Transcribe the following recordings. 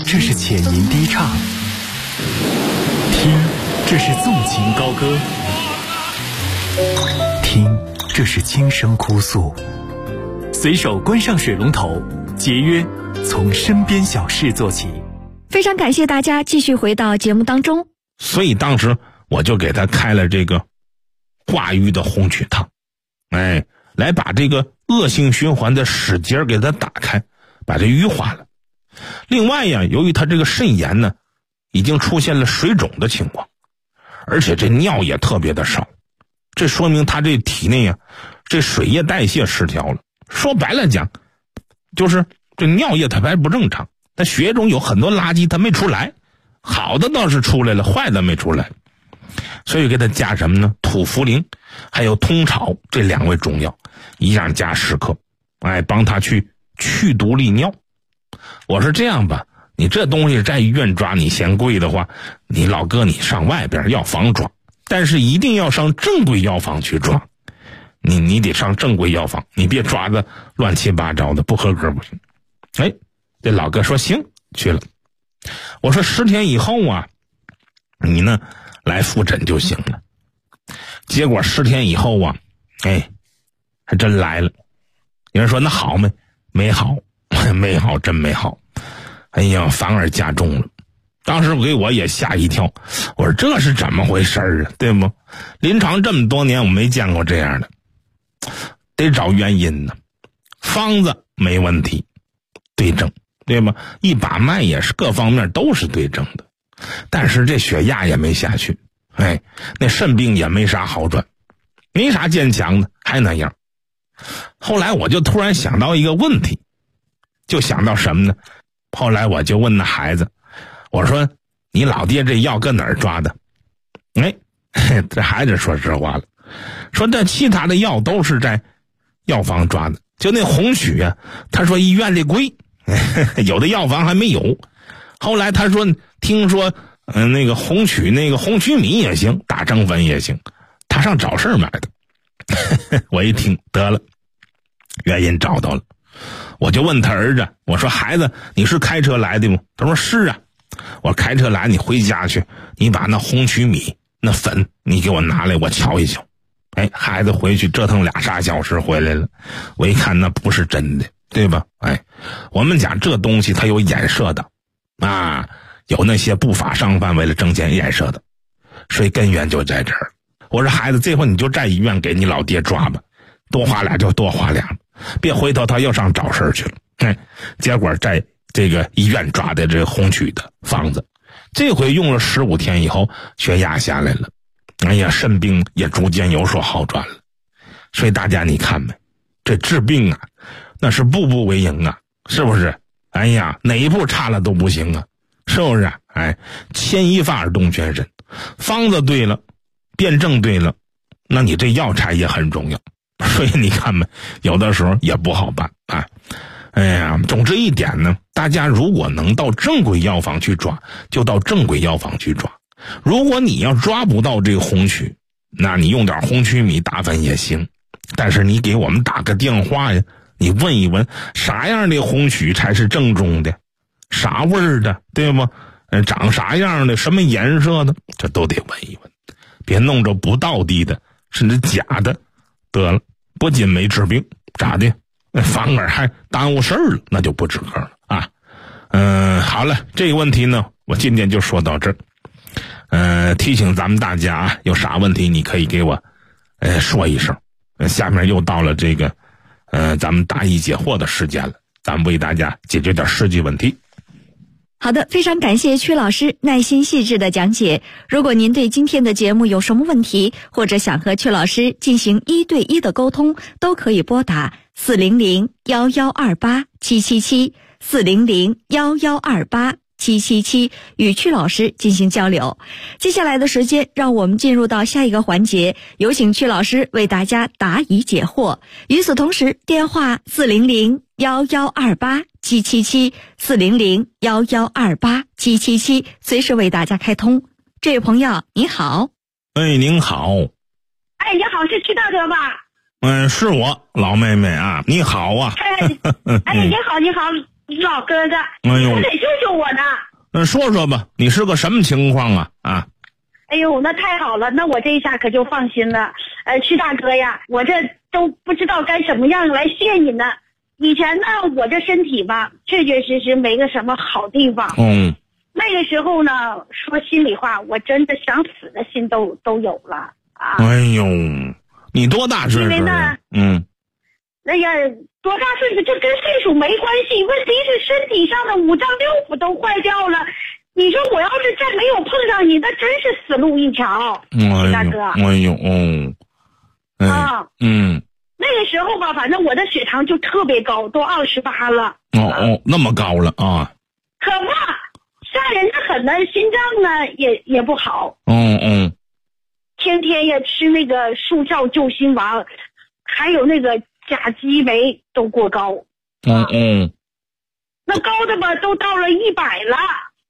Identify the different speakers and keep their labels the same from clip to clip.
Speaker 1: 这是浅吟低唱；听，这是纵情高歌；听，这是轻声哭诉。随手关上水龙头，节约从身边小事做起。
Speaker 2: 非常感谢大家继续回到节目当中。
Speaker 3: 所以当时我就给他开了这个化瘀的红曲汤，来把这个恶性循环的使节给它打开，把这瘀化了。另外呀，由于他这个肾炎呢，已经出现了水肿的情况，而且这尿也特别的少，这说明他这体内啊，这水液代谢失调了。说白了讲，就是这尿液它还不正常，它血液中有很多垃圾它没出来，好的倒是出来了，坏的没出来。所以给他加什么呢？土茯苓还有通草这2味中药，一样加10克，帮他去毒利尿。我说这样吧，你这东西在医院抓你嫌贵的话，你老哥你上外边药房抓，但是一定要上正规药房去抓。你得上正规药房，你别抓的乱七八糟的，不合格不行。这老哥说行，去了。我说10天以后啊，你呢来复诊就行了。结果10天以后啊，还真来了。有人说那好没？没好，没好，真没好。哎呀，反而加重了。当时给我也吓一跳，我说这是怎么回事啊？对不？临床这么多年，我没见过这样的，得找原因呢。方子没问题，对症，对吧？一把脉也是各方面都是对症的，但是这血压也没下去，那肾病也没啥好转，没啥坚强的，还那样。后来我就突然想到一个问题，就想到什么呢？后来我就问那孩子，我说你老爹这药搁哪儿抓的？这孩子说实话了，说这其他的药都是在药房抓的，就那红曲啊，他说医院里贵，有的药房还没有。后来他说听说那个红曲那个红曲米也行，打成粉也行，他上早市买的。我一听得了，原因找到了。我就问他儿子，我说孩子你是开车来的吗？他说是啊。我说开车来，你回家去，你把那红曲米那粉你给我拿来，我瞧一瞧。孩子回去折腾2、3小时回来了，我一看那不是真的，对吧？我们讲这东西它有衍射的啊，有那些不法商贩为了挣钱衍射的，所以根源就在这儿。我说孩子，这回你就在医院给你老爹抓吧，多花俩就多花俩，别回头他又上找事去了。结果在这个医院抓的这红曲的方子，这回用了15天以后，血压下来了，肾病也逐渐有所好转了。所以大家你看没，这治病啊，那是步步为营啊，是不是？哪一步差了都不行啊，是不是？牵一发而动全身，方子对了，辩证对了，那你这药材也很重要。所以你看吧，有的时候也不好办啊。总之一点呢，大家如果能到正规药房去抓，就到正规药房去抓。如果你要抓不到这个红曲，那你用点红曲米打粉也行，但是你给我们打个电话呀，你问一问啥样的红曲才是正宗的，啥味儿的，对吗？长啥样的，什么颜色的，这都得问一问，别弄着不道地的甚至假的，得了不仅没治病，咋的反而还耽误事儿了，那就不值个了啊。好了，这个问题呢我今天就说到这儿。提醒咱们大家啊，有啥问题你可以给我说一声。下面又到了这个咱们答疑解惑的时间了，咱们为大家解决点实际问题。
Speaker 2: 好的，非常感谢曲老师耐心细致的讲解。如果您对今天的节目有什么问题，或者想和曲老师进行1对1的沟通，都可以拨打400-1128-777 400-1128-777与曲老师进行交流。接下来的时间，让我们进入到下一个环节，有请曲老师为大家答疑解惑。与此同时，电话400-1128-777 400-1128-777随时为大家开通。这位朋友你好。
Speaker 3: 您好。
Speaker 4: 你好，是曲大哥吧？
Speaker 3: 是我老妹妹啊，你好啊。
Speaker 4: 你好， 老哥哥，
Speaker 3: 哎呦，
Speaker 4: 你得救救我呢。
Speaker 3: 说说吧，你是个什么情况啊？啊？
Speaker 4: 哎呦，那太好了，那我这一下可就放心了。曲大哥呀，我这都不知道该怎么样来谢你呢。以前呢，我这身体吧，确确实实没个什么好地方。那个时候呢，说心里话，我真的想死的心都有了啊。
Speaker 3: 哎呦，你多大岁数
Speaker 4: 啊？哎呀，多大岁数这跟岁数没关系，问题是身体上的五脏六腑都坏掉了。你说我要是再没有碰上你，那真是死路一条。大哥，
Speaker 3: 哎呦，
Speaker 4: 那个时候吧，反正我的血糖就特别高，都28了。
Speaker 3: 那么高了啊！
Speaker 4: 可怕，吓人的很呢，心脏呢也不好。天天也吃那个速效救心丸，还有那个甲基酶都过高。那高的吧，都到了100了。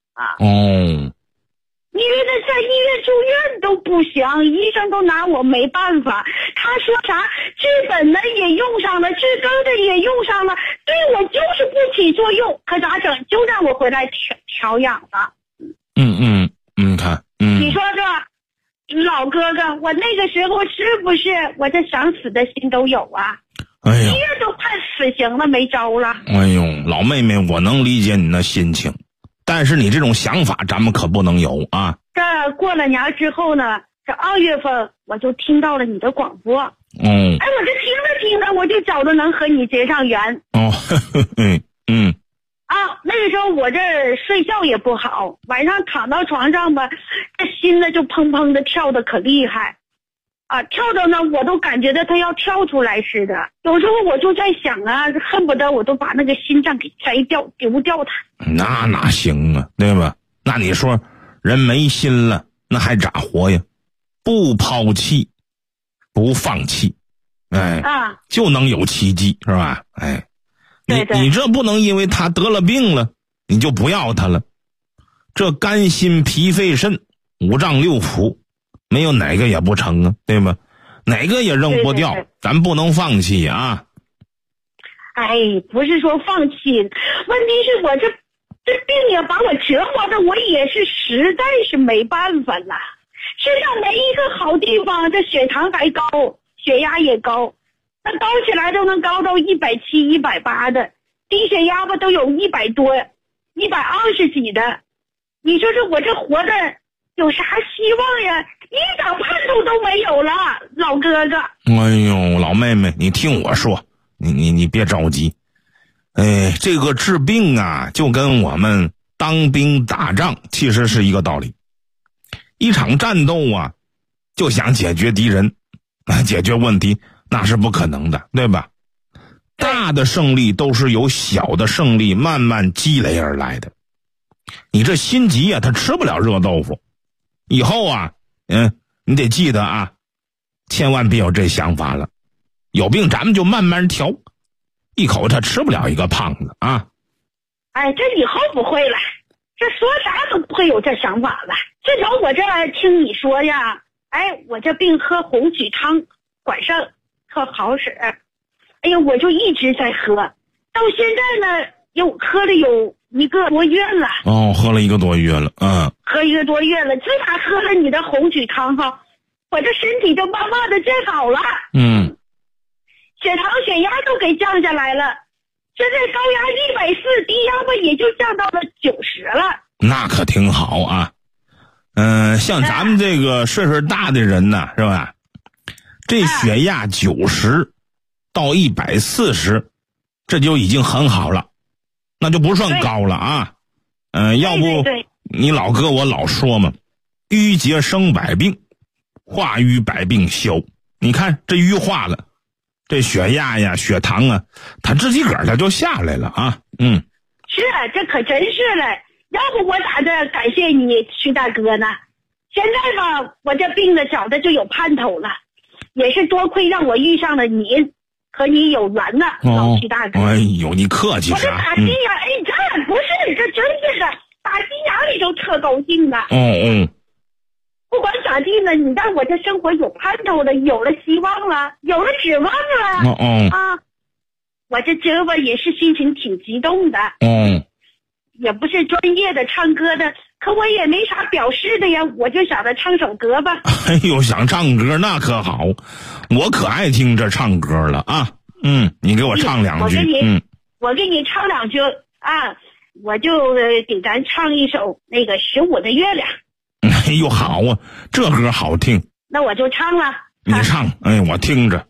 Speaker 4: 因为那在医院住院都不行，医生都拿我没办法。他说啥治本的也用上了，治根的也用上了，对我就是不起作用，可咋整？就让我回来调养了。
Speaker 3: 看，
Speaker 4: 你说这老哥哥，我那个时候是不是我这想死的心都有啊？医院都判死刑了，没招了。
Speaker 3: 哎呦，老妹妹，我能理解你那心情。但是你这种想法咱们可不能有啊！
Speaker 4: 这过了年之后呢，这2月份我就听到了你的广播。我这听着我就觉得能和你结上缘。那个时候我这睡觉也不好，晚上躺到床上吧，这心呢就砰砰的跳的可厉害。跳到呢我都感觉到它要跳出来似的。有时候我就在想啊，恨不得我都把那个心脏给摘掉丢掉它。
Speaker 3: 那哪行啊，对吧？那你说人没心了，那还咋活呀？不抛弃不放弃，就能有奇迹，是吧？你这不能因为他得了病了你就不要他了。这肝心脾肺肾五脏六腑没有哪个也不成啊，对吧？哪个也扔不掉，咱不能放弃啊。
Speaker 4: 不是说放弃，问题是我这病也把我折磨的，我也是实在是没办法了。身上没一个好地方，这血糖还高，血压也高，那高起来都能高到170、180的，低血压吧都有100多、120几的。你说我这活着有啥希望呀？一点盼头都没有了，老哥哥。
Speaker 3: 哎呦，老妹妹，你听我说，你别着急。这个治病啊，就跟我们当兵打仗其实是一个道理。一场战斗啊，就想解决敌人，解决问题，那是不可能的，对吧？大的胜利都是由小的胜利慢慢积累而来的。你这心急啊，他吃不了热豆腐。以后啊，你得记得啊，千万别有这想法了。有病咱们就慢慢调，一口他吃不了一个胖子啊。
Speaker 4: 这以后不会了，这说啥都不会有这想法了。自从我这听你说呀，我这病喝红曲汤管肾特好使。我就一直在喝，到现在呢又喝了有1个多月了。
Speaker 3: 喝了1个多月了。
Speaker 4: 喝1个多月了，自打喝了你的红曲汤我这身体就慢慢的变好了。血糖血压都给降下来了，现在高压140，低压吧也就降到了90了。
Speaker 3: 那可挺好啊。像咱们这个岁数大的人呢，是吧？这血压90到140，这就已经很好了，那就不算高了啊。要不你老哥我老说嘛，淤结生百病，化瘀百病消。你看这瘀化了，这血压呀血糖啊，它自己个儿它就下来了啊。
Speaker 4: 是这可真是了，要不我咋的感谢你徐大哥呢？现在吧我这病的觉得就有盼头了，也是多亏让我遇上了你，和你有缘呢，老徐大哥。
Speaker 3: 哎呦，你客气啥？
Speaker 4: 我这打心眼，这不是，这真是的，打心眼里都特高兴的。不管咋地呢，你让我这生活有盼头了，有了希望了，有了指望了。 我这胳膊也是心情挺激动的。也不是专业的唱歌的，可我也没啥表示的呀，我就想着唱首歌吧。
Speaker 3: 哎呦，想唱歌那可好，我可爱听这唱歌了啊。你给我唱两句。
Speaker 4: 我给你唱两句啊，我就给咱唱一首那个15的月亮。
Speaker 3: 哎呦，好啊，这歌好听。
Speaker 4: 那我就唱了。
Speaker 3: 你唱，我听着。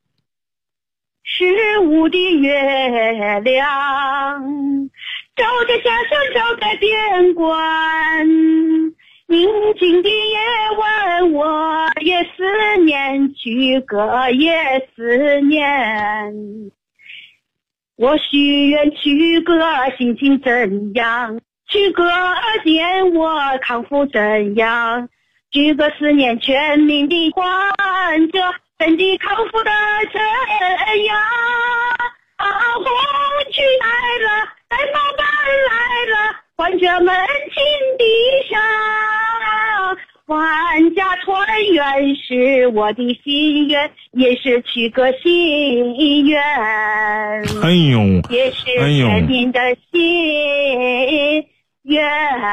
Speaker 4: 15的月亮照着家乡，照在边关，宁静的夜晚我也思念，曲歌也思念。我许愿曲歌心情怎样，曲歌念我康复怎样，曲歌思念全民的患者身体康复的怎样。红曲来了，带宝伴来了，患者们亲地上，万家团圆是我的心愿，也是曲歌心愿。也是全民的心愿。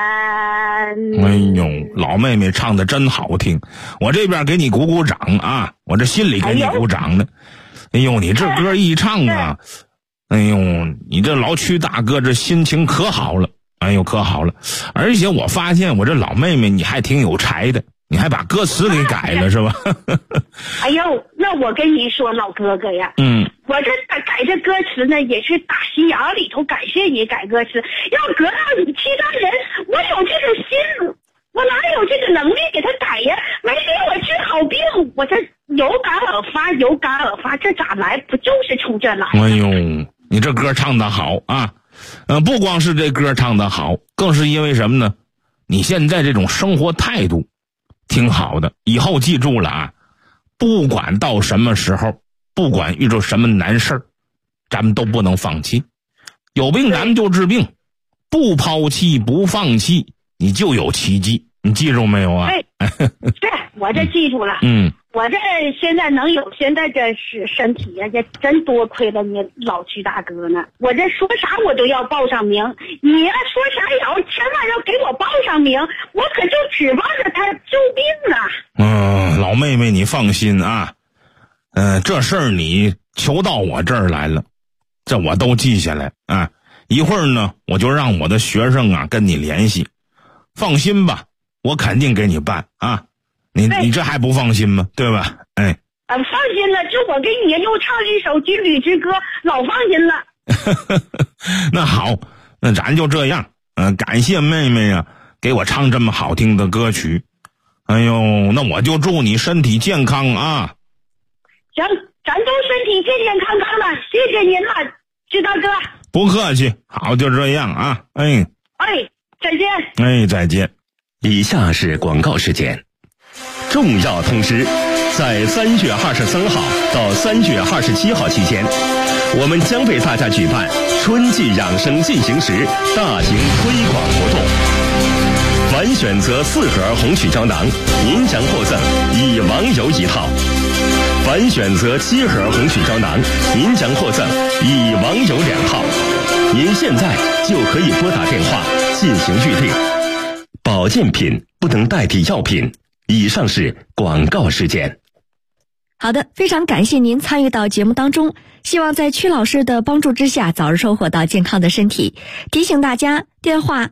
Speaker 3: 老妹妹唱的真好听，我这边给你鼓鼓掌啊，我这心里给你鼓掌呢。你这歌一唱啊，你这老曲大哥这心情可好了，可好了。而且我发现我这老妹妹你还挺有才的，你还把歌词给改了是吧？
Speaker 4: 那我跟你说老哥哥呀，我这改这歌词呢，也是打心眼里头感谢你改歌词。要搁到你其他人，我有这个心，我哪有这个能力给他改呀？没给我治好病，我这有感而发，这咋来？不就是冲这来？
Speaker 3: 你这歌唱得好啊！不光是这歌唱得好，更是因为什么呢？你现在这种生活态度挺好的。以后记住了啊，不管到什么时候，不管遇到什么难事儿，咱们都不能放弃。有病咱们就治病，不抛弃不放弃，你就有奇迹。你记住没有啊？
Speaker 4: 对，我这记住了。我这现在能有现在这是身体呀，这真多亏了你老曲大哥呢。我这说啥我都要报上名，你要说啥也要千万要给我报上名，我可就指望着他救病啊。
Speaker 3: 老妹妹你放心啊，这事儿你求到我这儿来了，这我都记下来啊。一会儿呢，我就让我的学生啊跟你联系，放心吧，我肯定给你办啊。你这还不放心吗？对吧？
Speaker 4: 放心了，就我给你又唱一首《军旅之歌》，老放心了。
Speaker 3: 那好，那咱就这样。感谢妹妹呀，给我唱这么好听的歌曲。那我就祝你身体健康啊。
Speaker 4: 行，咱都身体健健康康的，谢谢您了，曲大哥。
Speaker 3: 不客气，好，就这样啊。
Speaker 4: 再见。
Speaker 3: 再见。
Speaker 5: 以下是广告时间。重要通知，在3月23号到3月27号期间，我们将为大家举办春季养生进行时大型推广活动。凡选择4盒红曲胶囊，您将获赠以王油1套；凡选择7盒红曲胶囊，您将获赠以王油2套。您现在就可以拨打电话进行预定。保健品不能代替药品。以上是广告时间。
Speaker 2: 好的，非常感谢您参与到节目当中，希望在曲老师的帮助之下早日收获到健康的身体。提醒大家，电话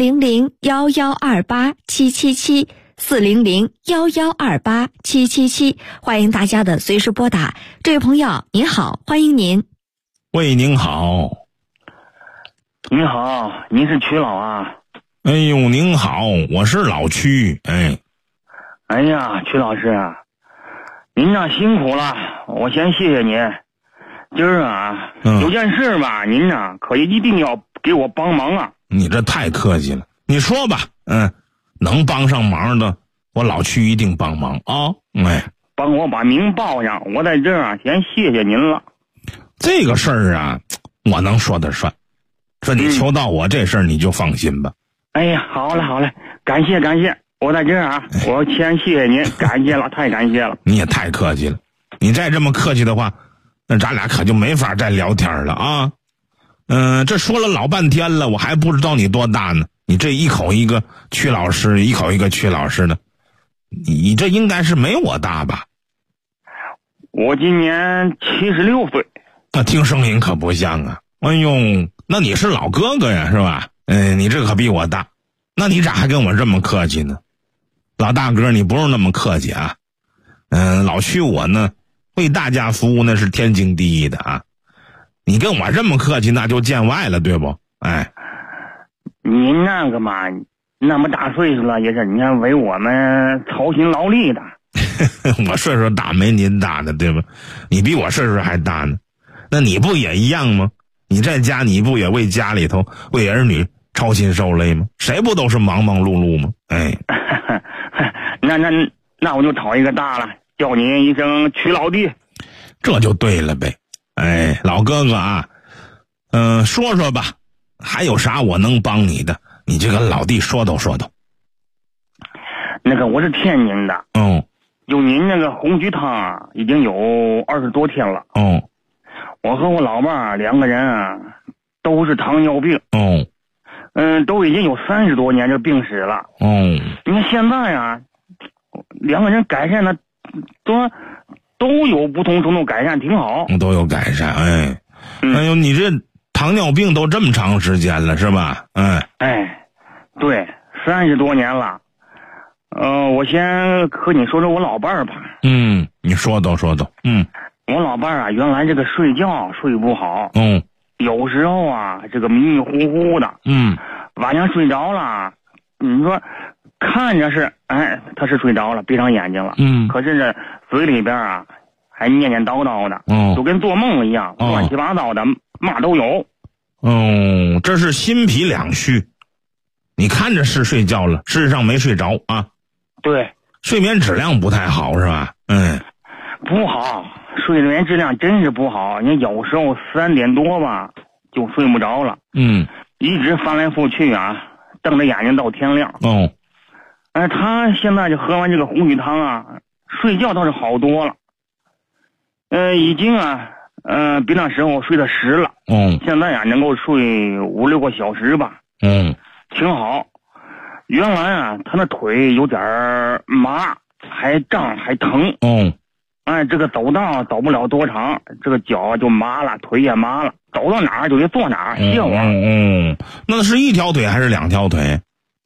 Speaker 2: 400-1128-777 400-1128-777，欢迎大家的随时拨打。这位朋友您好，欢迎您。
Speaker 3: 喂，您好。
Speaker 6: 您好，您是曲老啊？
Speaker 3: 您好，我是老曲。
Speaker 6: 哎呀，曲老师啊，您呐辛苦了，我先谢谢您。今儿啊，有件事吧，您呐可一定要给我帮忙啊。
Speaker 3: 你这太客气了，你说吧。能帮上忙的，我老曲一定帮忙啊。
Speaker 6: 帮我把名报上，我在这儿啊先谢谢您了。
Speaker 3: 这个事儿啊，我能说得算。这你求到我这事儿，你就放心吧。
Speaker 6: 好嘞，感谢。我在这儿啊，我先谢谢您，感谢了，太感谢了。
Speaker 3: 你也太客气了，你再这么客气的话， 那咱俩可就没法再聊天了啊。这说了老半天了，我还不知道你多大呢。你这一口一个曲老师，一口一个曲老师的，你这应该是没我大吧？
Speaker 6: 我今年76岁。
Speaker 3: 那听声音可不像啊。哎呦，那你是老哥哥呀，是吧？你这可比我大。那你咋还跟我这么客气呢？老大哥，你不用那么客气啊。老曲我呢，为大家服务那是天经地义的啊。你跟我这么客气，那就见外了，对不？哎，
Speaker 6: 您那个嘛，那么大岁数了，也是你看为我们操心劳力的。
Speaker 3: 我岁数大没您大的，对吧？你比我岁数还大呢，那你不也一样吗？你在家你不也为家里头为儿女操心受累吗？谁不都是忙忙碌碌吗？哎，
Speaker 6: 那我就讨一个大了，叫你一声曲老弟，
Speaker 3: 这就对了呗。哎，老哥哥啊，说说吧，还有啥我能帮你的？你就跟老弟说道说道。
Speaker 6: 那个我是天津的，就您那个红曲汤啊，已经有20多天了。我和我老伴儿2个人啊，都是糖尿病。都已经有30多年这病史了。你看现在啊，2个人改善的都有不同程度改善，挺好。
Speaker 3: 都有改善，哎。哎呦，你这糖尿病都这么长时间了，是吧？
Speaker 6: 哎，对，30多年了。我先和你说说我老伴儿吧。
Speaker 3: 你说道说道。
Speaker 6: 我老伴儿啊，原来这个睡觉睡不好。有时候啊，这个迷迷糊糊的。晚上睡着了，你说看着是，他是睡着了，闭上眼睛了。可是这嘴里边啊，还念念叨叨的。就跟做梦一样，乱七八糟的，嘛都有。
Speaker 3: 这是心脾两虚。你看着是睡觉了，事实上没睡着啊。
Speaker 6: 对，
Speaker 3: 睡眠质量不太好是吧？
Speaker 6: 不好，睡眠质量真是不好。你有时候3点多吧，就睡不着了。一直翻来覆去啊，瞪着眼睛到天亮。他现在就喝完这个红曲汤啊，睡觉倒是好多了。已经啊，比那时候睡得实了。现在啊，能够睡5、6个小时吧。挺好。原来啊，他那腿有点麻，还胀还疼。这个走道走不了多长，这个脚就麻了，腿也麻了，走到哪儿就得坐哪儿，歇会儿。
Speaker 3: 那是1条腿还是2条腿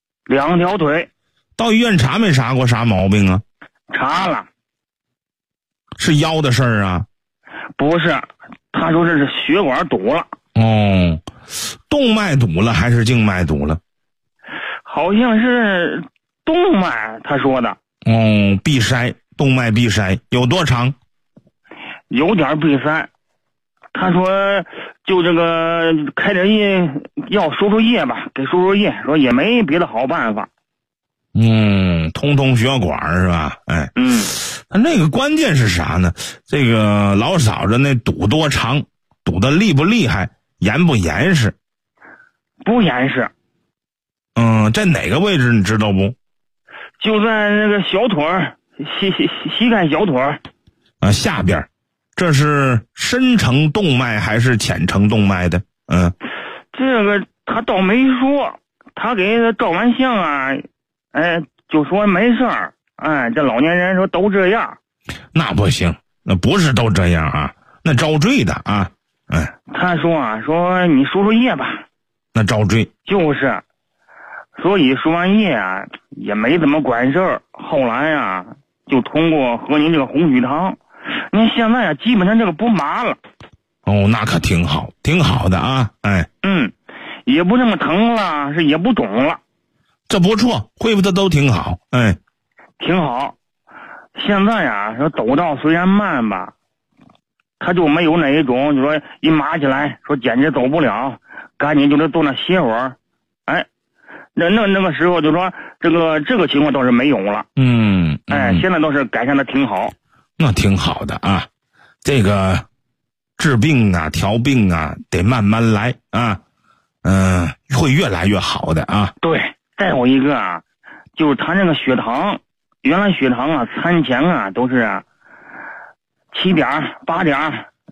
Speaker 6: ？2条腿。
Speaker 3: 到医院查没查过啥毛病啊？
Speaker 6: 查了。
Speaker 3: 是腰的事儿啊？
Speaker 6: 不是，他说这是血管堵了。
Speaker 3: 动脉堵了还是静脉堵了？
Speaker 6: 好像是动脉，他说的。
Speaker 3: 闭塞，动脉闭塞有多长？
Speaker 6: 有点闭塞。他说就这个开点药输输液吧，给输输液，说也没别的好办法。通血管是吧？他那个关键是啥呢？这个老嫂子那堵多长，堵得厉不厉害，严不严实？不严实。在哪个位置你知道不？就在那个小腿儿，膝盖小腿儿下边。这是深层动脉还是浅层动脉的？这个他倒没说，他给他照完相啊，就说没事儿。这老年人说都这样。那不行，那不是都这样啊，那遭罪的啊。他说你输输液吧。那遭罪。就是。所以输完液啊，也没怎么管事儿。后来啊，就通过喝您这个红曲汤，您现在啊，基本上这个不麻了。那可挺好，挺好的啊。也不这么疼了，也不肿了。这不错，恢复的都挺好。挺好。现在啊，说走道虽然慢吧，他就没有哪一种，就说一麻起来，说简直走不了，赶紧就得坐那歇会儿。那个时候就说这个情况倒是没有了。现在倒是改善的挺好。那挺好的啊。这个治病啊调病啊得慢慢来啊。会越来越好的啊。对。再有一个啊，就是他那个血糖，原来血糖啊餐前啊都是7点8点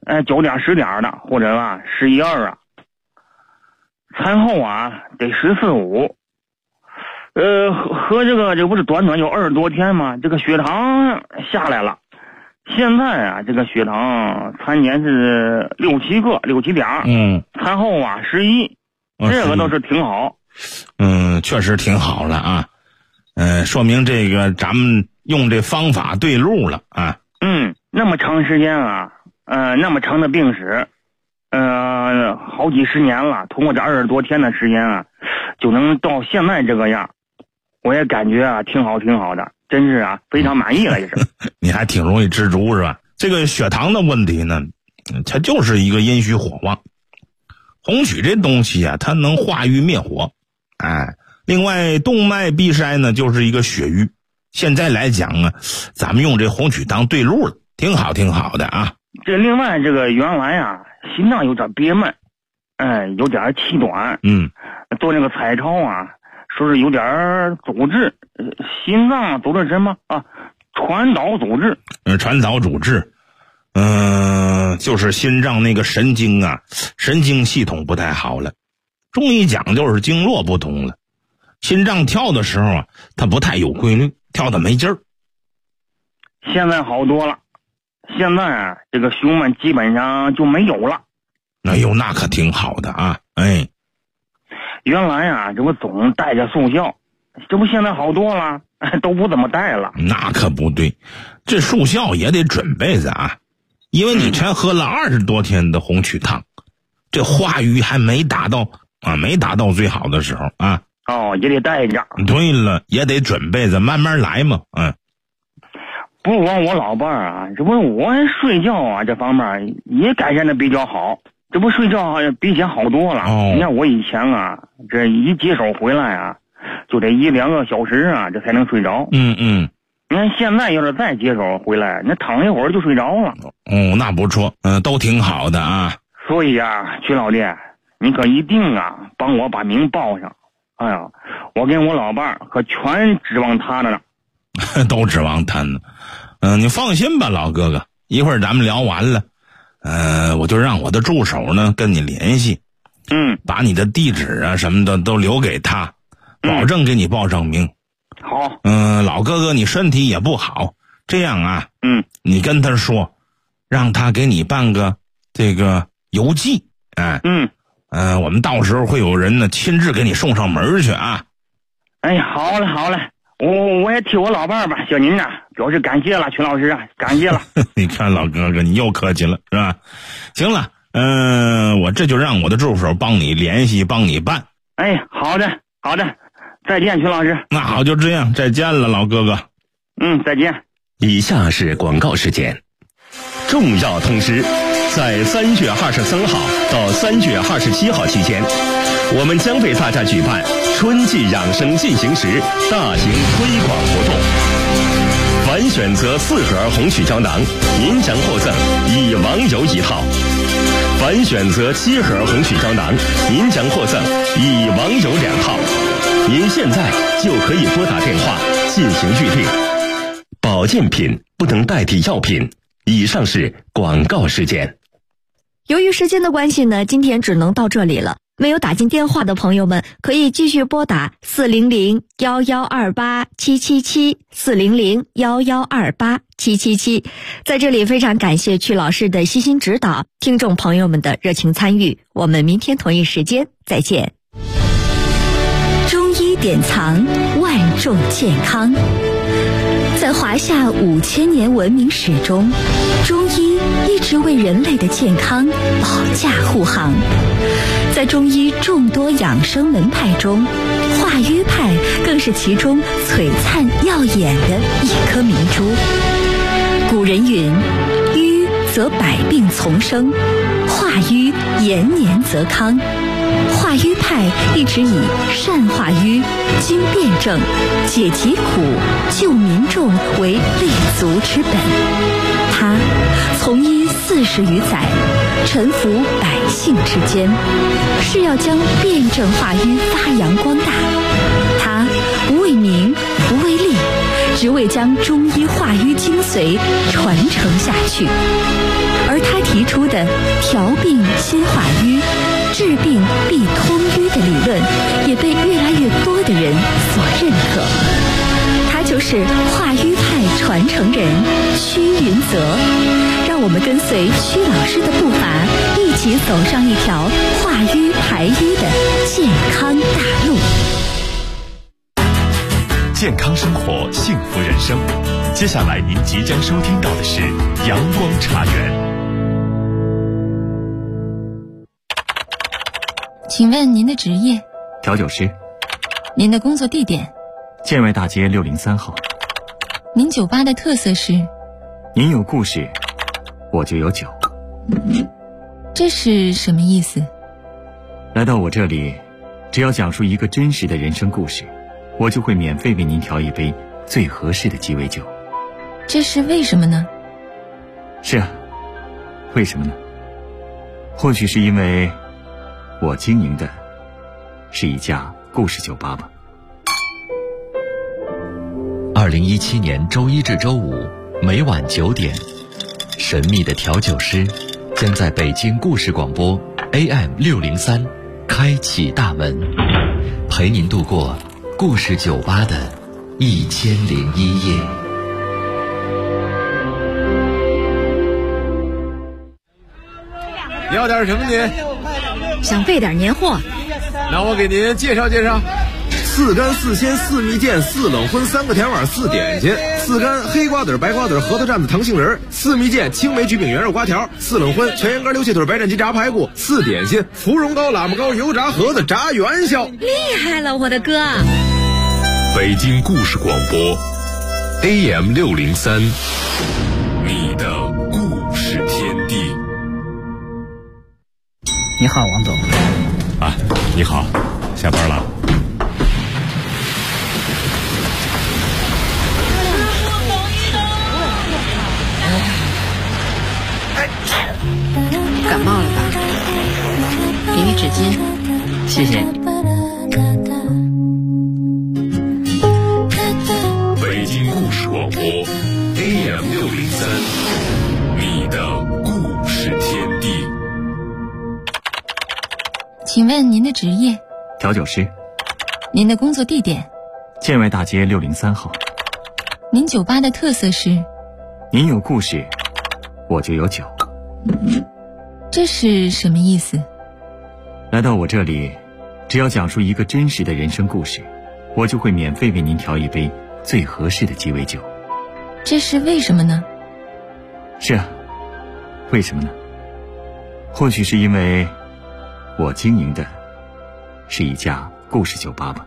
Speaker 6: 9点10点的，或者11、2啊。餐后得14、5。和这不是短短就20多天吗？这个血糖下来了。现在这个血糖餐前是6、7点。餐后11，这个倒是挺好。
Speaker 3: 确实挺好了啊。说明这个咱们用这方法对路了啊。
Speaker 6: 那么长时间那么长的病史，好几十年了，通过这20多天的时间就能到现在这个样，我也感觉挺好的，真是非常满意了，也是。
Speaker 3: 你还挺容易知足是吧？这个血糖的问题呢，它就是一个阴虚火旺。红曲这东西它能化瘀灭火。另外动脉闭塞呢，就是一个血瘀。现在来讲咱们用这红曲汤对路了，挺好的啊。
Speaker 6: 这另外这个原来心脏有点憋闷，有点气短。做那个彩超说是有点阻滞，心脏阻滞什么传导阻滞。
Speaker 3: 传导阻滞，就是心脏那个神经系统不太好了。中医讲就是经络不通了，心脏跳的时候它不太有规律，跳的没劲儿。
Speaker 6: 现在好多了，现在这个胸闷基本上就没有了。
Speaker 3: 那可挺好的啊。
Speaker 6: 原来这不总带着速效，这不现在好多了，都不怎么带了。
Speaker 3: 那可不对，这速效也得准备着因为你才喝了20多天的红曲汤，这化瘀还没达到最好的时候
Speaker 6: 也得带着。
Speaker 3: 对了，也得准备着，慢慢来嘛。
Speaker 6: 不光我老伴儿这不我睡觉这方面也改善的比较好，这不睡觉比以前好多了。你看我以前这一接手回来就得1、2个小时这才能睡着。你看现在要是再接手回来，那躺一会儿就睡着了。
Speaker 3: 那不错，都挺好的
Speaker 6: 所以曲老弟，你可一定帮我把名报上。我跟我老伴儿可全指望他呢。
Speaker 3: 都指望他呢。你放心吧，老哥哥，一会儿咱们聊完了，我就让我的助手呢跟你联系。把你的地址什么的都留给他，保证给你报上名。
Speaker 6: 好。
Speaker 3: 老哥哥你身体也不好，这样你跟他说，让他给你办个这个邮寄。我们到时候会有人呢亲自给你送上门去
Speaker 6: 好嘞，我也替我老伴儿吧向您表示感谢了，曲老师感谢了。
Speaker 3: 你看老哥哥你又客气了是吧？行了，我这就让我的助手帮你联系，帮你办。
Speaker 6: 好的，再见，曲老师。
Speaker 3: 那好，就这样，再见了，老哥哥。
Speaker 6: 再见。
Speaker 5: 以下是广告时间。重要通知，在3月23号到3月27号期间，我们将为大家举办春季养生进行时大型推广活动。凡选择4盒红曲胶囊，您将获赠以王油1套；凡选择7盒红曲胶囊，您将获赠以王油2套。您现在就可以拨打电话进行预定。保健品不能代替药品。以上是广告时间。
Speaker 2: 由于时间的关系呢，今天只能到这里了。没有打进电话的朋友们，可以继续拨打400-1128-777，400-1128-777。在这里非常感谢曲老师的悉心指导，听众朋友们的热情参与。我们明天同一时间再见。中医典藏，万众健康。在华夏5000年文明史中，中医一直为人类的健康保驾护航。在中医众多养生门派中，化瘀派更是其中璀璨耀眼的一颗明珠。古人云：瘀则百病丛生，化瘀延年则康。化瘀派一直以善化瘀、经辩证、解疾苦、救民众为立足之本。他从医40余载，沉浮百姓之间，是要将辩证化瘀发扬光大。他不为名，不为利，只为将将中医化瘀精髓传承下去。而他提出的调病先化瘀、治病必通瘀的理论，也被越来越多的人所认可。他就是化瘀派传承人屈云泽。让我们跟随屈老师的步伐，一起走上一条化瘀排瘀的健康大路。
Speaker 1: 健康生活，幸福人生。接下来您即将收听到的是阳光茶园。
Speaker 7: 请问您的职业？
Speaker 8: 调酒师。
Speaker 7: 您的工作地点？
Speaker 8: 建外大街603号。
Speaker 7: 您酒吧的特色是？
Speaker 8: 您有故事，我就有酒。
Speaker 7: 这是什么意思？
Speaker 8: 来到我这里，只要讲述一个真实的人生故事，我就会免费为您调一杯最合适的鸡尾酒。
Speaker 7: 这是为什么呢？
Speaker 8: 是啊，为什么呢？或许是因为我经营的是一家故事酒吧吧。
Speaker 1: 2017年周一至周五每晚9点，神秘的调酒师将在北京故事广播 AM603开启大门，陪您度过故事酒吧的1001夜。
Speaker 9: 要点什么您？
Speaker 2: 想备点年货。
Speaker 9: 那我给您介绍介绍。4干4鲜4蜜饯4冷荤3个甜碗4点心，4干黑瓜子白瓜子核桃蘸子糖杏仁，4蜜饯青梅焗饼圆肉瓜条，4冷荤全羊肝溜蟹腿白斩鸡炸排骨，4点心芙蓉糕喇嘛糕油炸盒子炸元宵。
Speaker 2: 厉害了，我的哥！
Speaker 1: 北京故事广播 AM603，你的故事天地。
Speaker 10: 你好，王总。
Speaker 3: 啊，你好，下班了。
Speaker 10: 感冒了吧？给你纸巾，谢谢你。
Speaker 1: 北京故事广播 AM603，你的故事天地。
Speaker 7: 请问您的职业？
Speaker 8: 调酒师。
Speaker 7: 您的工作地点？
Speaker 8: 建外大街603号。
Speaker 7: 您酒吧的特色是？
Speaker 8: 您有故事，我就有酒。
Speaker 7: 这是什么意思？
Speaker 8: 来到我这里，只要讲述一个真实的人生故事，我就会免费为您调一杯最合适的鸡尾酒。
Speaker 7: 这是为什么呢？
Speaker 8: 是啊，为什么呢？或许是因为我经营的是一家故事酒吧吧。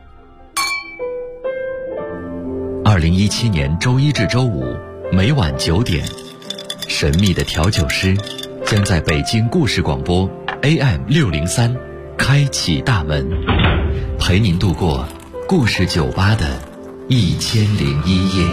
Speaker 1: 2017年周一至周五每晚9点，神秘的调酒师将在北京故事广播 AM603开启大门，陪您度过故事酒吧的1001夜。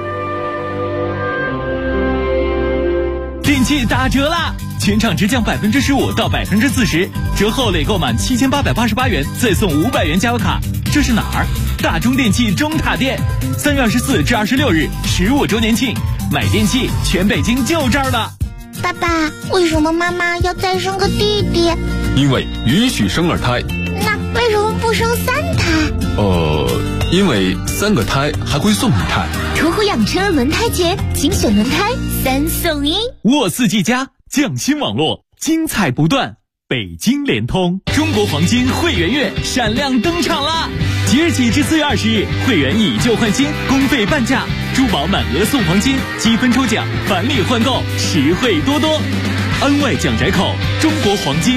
Speaker 11: 电器打折啦！全场直降15%到40%，折后累购满7888元，再送500元加油卡。这是哪儿？大中电器中塔店，3月24至26日15周年庆，买电器全北京就这儿了。
Speaker 12: 爸爸，为什么妈妈要再生个弟弟？
Speaker 13: 因为允许生2胎。
Speaker 12: 那为什么不生3胎？
Speaker 13: 因为3个胎还会送1胎。
Speaker 12: 途虎养车轮胎节，精选轮胎3送1。
Speaker 11: 沃四 G 加匠心网络，精彩不断。北京联通中国黄金会员月闪亮登场啦！即日起至4月20日，会员以旧换新，公费半价，珠宝满额送黄金，积分抽奖，返利换购，实惠多多。安外蒋宅口中国黄金